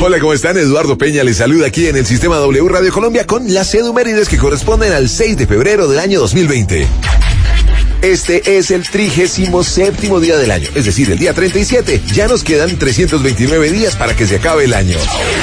Hola, ¿cómo están? Eduardo Peña les saluda aquí en el Sistema W Radio Colombia con las edumérides que corresponden al 6 de febrero del año 2020. Este es el 37º día del año, es decir, el día 37. Ya nos quedan 329 días para que se acabe el año.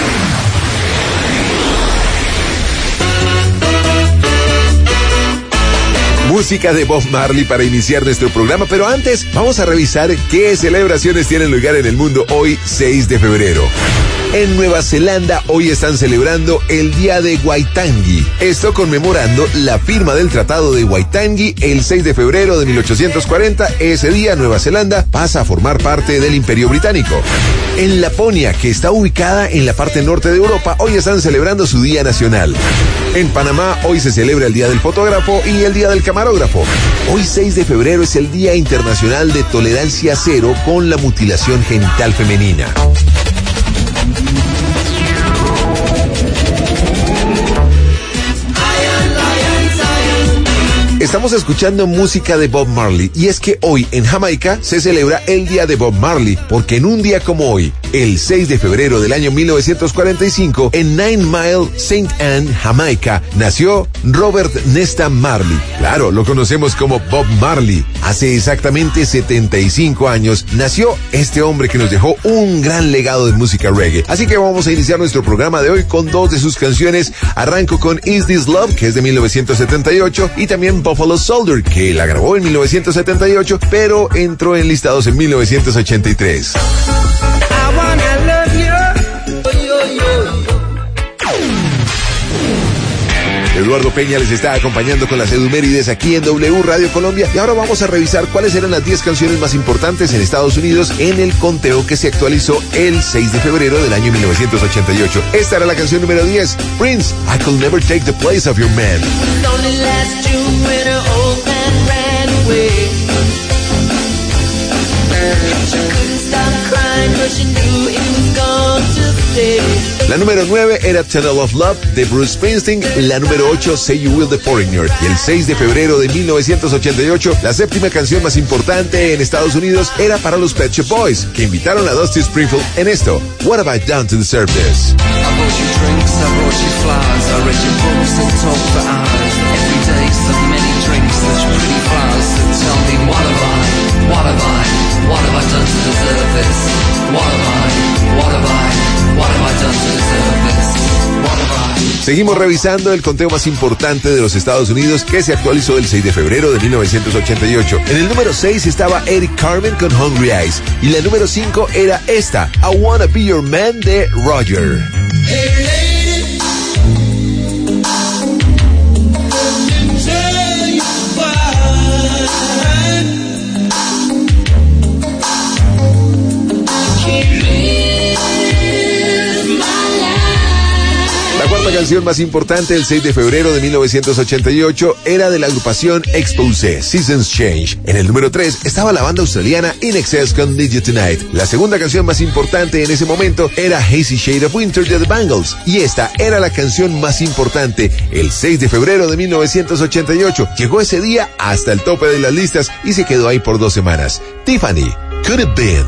Música de Bob Marley para iniciar nuestro programa, pero antes vamos a revisar qué celebraciones tienen lugar en el mundo hoy, 6 de febrero. En Nueva Zelanda hoy están celebrando el Día de Waitangi. Esto conmemorando la firma del Tratado de Waitangi el 6 de febrero de 1840. Ese día Nueva Zelanda pasa a formar parte del Imperio Británico. En Laponia, que está ubicada en la parte norte de Europa, hoy están celebrando su Día Nacional. En Panamá hoy se celebra el Día del Fotógrafo y el Día del Camarógrafo. Hoy 6 de febrero es el Día Internacional de Tolerancia Cero con la mutilación genital femenina. Estamos escuchando música de Bob Marley y es que hoy en Jamaica se celebra el Día de Bob Marley porque en un día como hoy, el 6 de febrero del año 1945, en Nine Mile, St. Anne, Jamaica, nació Robert Nesta Marley. Claro, lo conocemos como Bob Marley. Hace exactamente 75 años nació este hombre que nos dejó un gran legado de música reggae. Así que vamos a iniciar nuestro programa de hoy con dos de sus canciones. Arranco con Is This Love, que es de 1978, y también Buffalo Soldier, que la grabó en 1978, pero entró en listados en 1983. Eduardo Peña les está acompañando con las edumérides aquí en W Radio Colombia y ahora vamos a revisar cuáles eran las 10 canciones más importantes en Estados Unidos en el conteo que se actualizó el 6 de febrero del año 1988. Esta era la canción número 10, Prince, I Could Never Take the Place of Your Man. La número 9 era Tunnel of Love de Bruce Springsteen, la número 8 Say You Will de Foreigner. Y el 6 de febrero de 1988, la séptima canción más importante en Estados Unidos era para los Pet Shop Boys, que invitaron a Dusty Springfield en esto, What Have I Done to Deserve This? I brought you drinks, I brought you flowers, I read your books and talked for hours. Every day so many drinks, such pretty flowers. So tell me what have I done to deserve this? What have I done to deserve this? What have I? Seguimos revisando el conteo más importante de los Estados Unidos que se actualizó el 6 de febrero de 1988. En el número 6 estaba Eric Carmen con Hungry Eyes y la número 5 era esta, I Wanna Be Your Man de Roger. Hey, lady. La cuarta canción más importante el 6 de febrero de 1988 era de la agrupación Expose, Seasons Change. En el número 3 estaba la banda australiana In Excess con Need You Tonight. La segunda canción más importante en ese momento era Hazy Shade of Winter de The Bangles. Y esta era la canción más importante el 6 de febrero de 1988. Llegó ese día hasta el tope de las listas y se quedó ahí por 2 semanas. Tiffany, Could Have Been.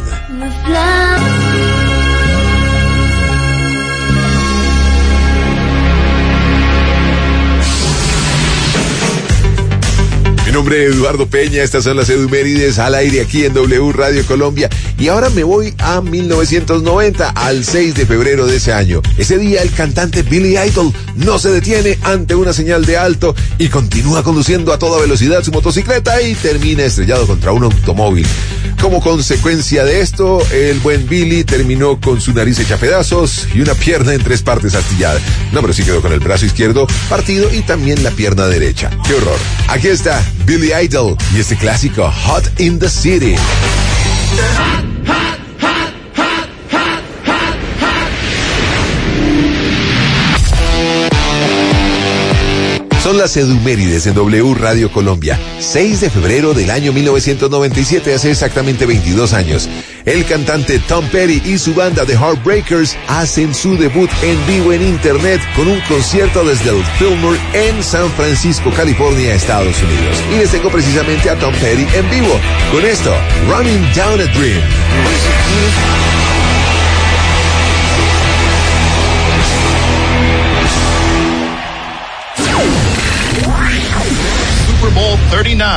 Mi nombre es Eduardo Peña, estas son las edumérides al aire aquí en W Radio Colombia y ahora me voy a 1990, al 6 de febrero de ese año. Ese día el cantante Billy Idol no se detiene ante una señal de alto y continúa conduciendo a toda velocidad su motocicleta y termina estrellado contra un automóvil. Como consecuencia de esto, el buen Billy terminó con su nariz hecha pedazos y una pierna en 3 partes astillada. No, pero sí quedó con el brazo izquierdo partido y también la pierna derecha. ¡Qué horror! Aquí está Billy Idol y este clásico Hot in the City. Son las edumérides en W Radio Colombia. 6 de febrero del año 1997, hace exactamente 22 años. El cantante Tom Petty y su banda The Heartbreakers hacen su debut en vivo en internet con un concierto desde el Fillmore en San Francisco, California, Estados Unidos. Y les tengo precisamente a Tom Petty en vivo con esto, Running Down a Dream.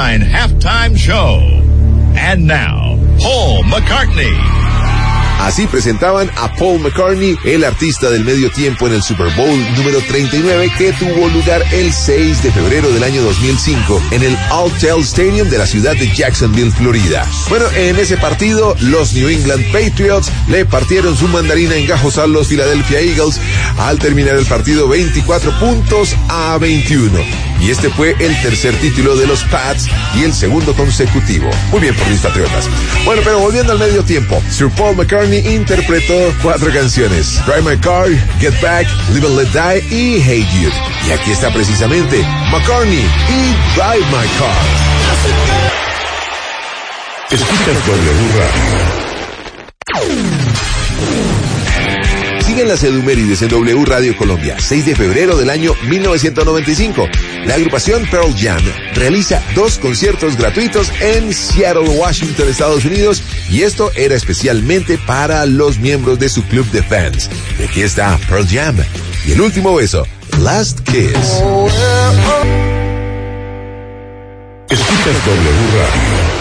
'69 halftime show. And now, Paul McCartney. Así presentaban a Paul McCartney, el artista del medio tiempo en el Super Bowl número 39 que tuvo lugar el 6 de febrero del año 2005 en el Alltel Stadium de la ciudad de Jacksonville, Florida. Bueno, en ese partido los New England Patriots le partieron su mandarina en gajos a los Philadelphia Eagles al terminar el partido 24-21. Y este fue el tercer título de los Pats y el segundo consecutivo. Muy bien por mis Patriotas. Bueno, pero volviendo al medio tiempo, Sir Paul McCartney interpretó 4 canciones: Drive My Car, Get Back, Live and Let Die y Hey Jude. Y aquí está precisamente McCartney y Drive My Car. Escuchas W Radio. Siguen las Edumérides en W Radio Colombia, 6 de febrero del año 1995. La agrupación Pearl Jam realiza 2 conciertos gratuitos en Seattle, Washington, Estados Unidos, y esto era especialmente para los miembros de su club de fans. Y aquí está Pearl Jam y El Último Beso, Last Kiss. Escuchas W Radio.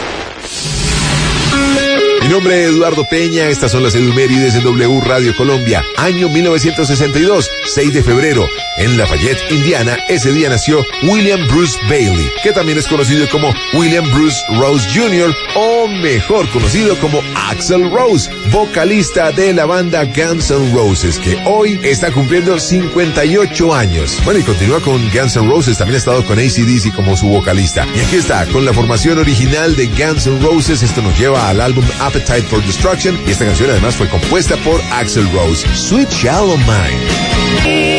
Mi nombre es Eduardo Peña, estas son las Edumérides en W Radio Colombia, año 1962, 6 de febrero, en Lafayette, Indiana. Ese día nació William Bruce Bailey, que también es conocido como William Bruce Rose Jr., o mejor conocido como Axl Rose, vocalista de la banda Guns N' Roses, que hoy está cumpliendo 58 años. Bueno, y continúa con Guns N' Roses, también ha estado con AC/DC como su vocalista. Y aquí está, con la formación original de Guns N' Roses. Esto nos lleva al álbum Appetite for Destruction, y esta canción además fue compuesta por Axl Rose, Sweet Shallow Mind.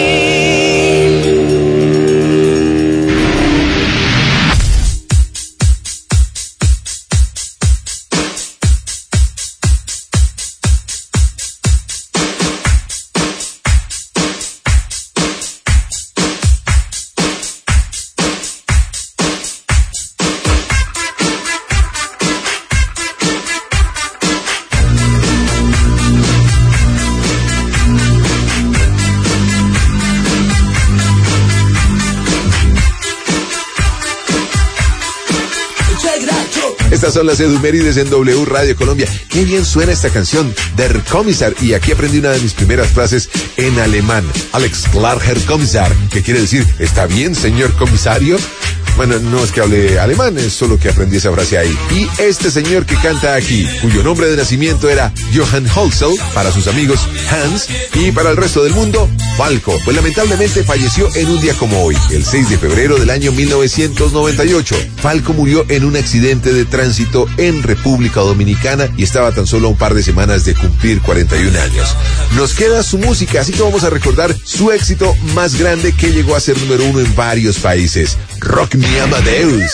Estas son las Edumérides en W Radio Colombia. Qué bien suena esta canción, Der Kommissar. Y aquí aprendí una de mis primeras frases en alemán. Alex klar, Herr Kommissar, que quiere decir, ¿está bien, señor comisario? Bueno, no es que hable alemán, es solo que aprendí esa frase ahí. Y este señor que canta aquí, cuyo nombre de nacimiento era Johann Holzel, para sus amigos Hans, y para el resto del mundo, Falco, pues lamentablemente falleció en un día como hoy, el 6 de febrero del año 1998. Falco murió en un accidente de tránsito en República Dominicana y estaba tan solo a un par de semanas de cumplir 41 años. Nos queda su música, así que vamos a recordar su éxito más grande, que llegó a ser número 1 en varios países. Rock Me Amadeus.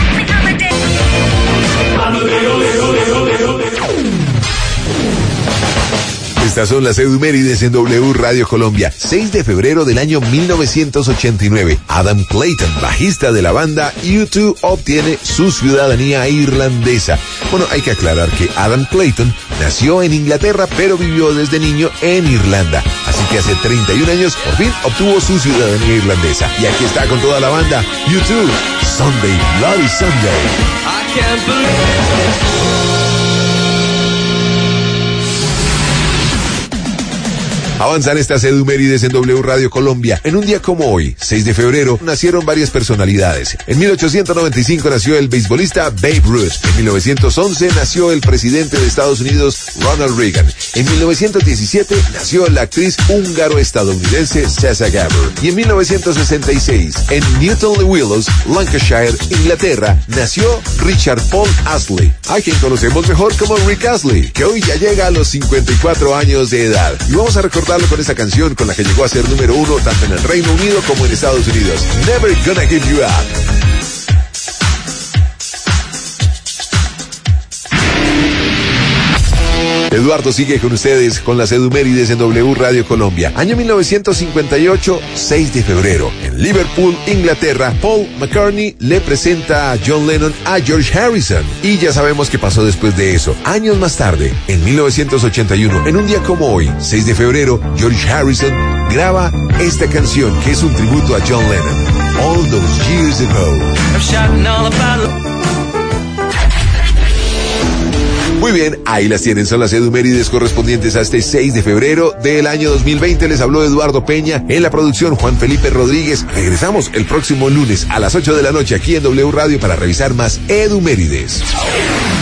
Estas son las Edumérides en W Radio Colombia, 6 de febrero del año 1989. Adam Clayton, bajista de la banda U2, obtiene su ciudadanía irlandesa. Bueno, hay que aclarar que Adam Clayton nació en Inglaterra, pero vivió desde niño en Irlanda. Así que hace 31 años, por fin, obtuvo su ciudadanía irlandesa. Y aquí está con toda la banda, U2, Sunday, Bloody Sunday. I can't believe it. Avanzan estas Edumérides en W Radio Colombia. En un día como hoy, 6 de febrero, nacieron varias personalidades. En 1895 nació el beisbolista Babe Ruth. En 1911 nació el presidente de Estados Unidos, Ronald Reagan. En 1917 nació la actriz húngaro-estadounidense Sasha Gabor. Y en 1966, en Newton-le-Willows, Lancashire, Inglaterra, nació Richard Paul Astley, a quien conocemos mejor como Rick Astley, que hoy ya llega a los 54 años de edad. Y vamos a recordarlo con esta canción con la que llegó a ser número 1 tanto en el Reino Unido como en Estados Unidos. Never Gonna Give You Up. Eduardo sigue con ustedes con las Edumérides en W Radio Colombia. Año 1958, 6 de febrero. En Liverpool, Inglaterra, Paul McCartney le presenta a John Lennon a George Harrison. Y ya sabemos qué pasó después de eso. Años más tarde, en 1981, en un día como hoy, 6 de febrero, George Harrison graba esta canción que es un tributo a John Lennon. All Those Years Ago. Muy bien, ahí las tienen, son las edumérides correspondientes a este 6 de febrero del año 2020. Les habló Eduardo Peña, en la producción Juan Felipe Rodríguez. Regresamos el próximo lunes a las 8 de la noche aquí en W Radio para revisar más edumérides.